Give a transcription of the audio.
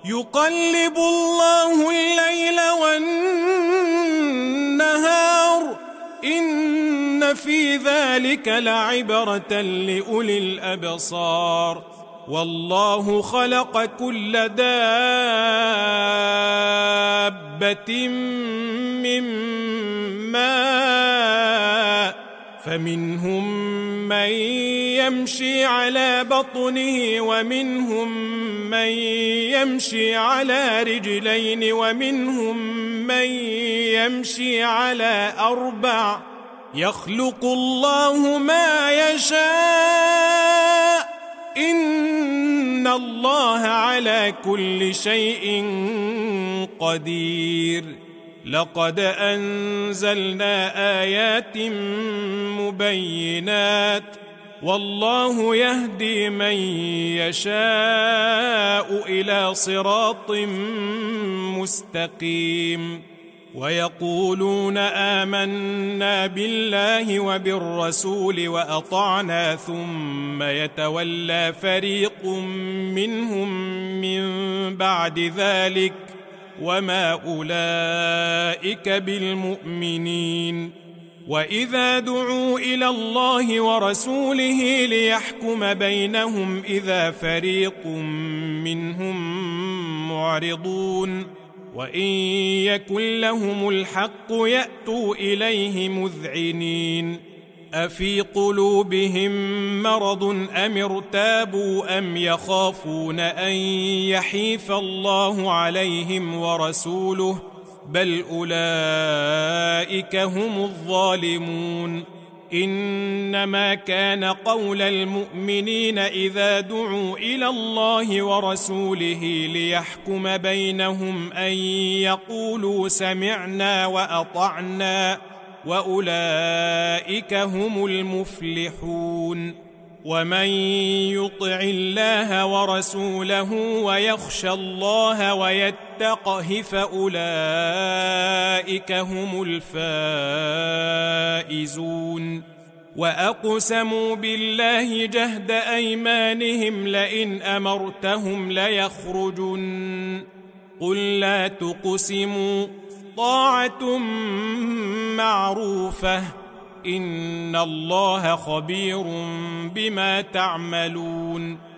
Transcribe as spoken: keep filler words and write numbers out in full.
يقلب الله الليل والنهار إن في ذلك لعبرة لأولي الأبصار والله خلق كل دابة من ماء فمنهم من يمشي على بطنه ومنهم من يمشي على رجلين ومنهم من يمشي على أربع يخلق الله ما يشاء إن الله على كل شيء قدير لقد أنزلنا آيات مبينات والله يهدي من يشاء إلى صراط مستقيم ويقولون آمنا بالله وبالرسول وأطعنا ثم يتولى فريق منهم من بعد ذلك وما أولئك بالمؤمنين وإذا دعوا إلى الله ورسوله ليحكم بينهم إذا فريق منهم معرضون وإن يكن لهم الحق يأتوا إليه مذعنين أفي قلوبهم مرض أم ارتابوا أم يخافون أن يحيف الله عليهم ورسوله بل أولئك هم الظالمون إنما كان قول المؤمنين إذا دعوا إلى الله ورسوله ليحكم بينهم أن يقولوا سمعنا وأطعنا وأولئك هم المفلحون ومن يطع الله ورسوله ويخشى الله ويتقه فأولئك هم الفائزون وأقسموا بالله جهد أيمانهم لئن أمرتهم ليخرجن قل لا تقسموا طاعة معروفة إن الله خبير بما تعملون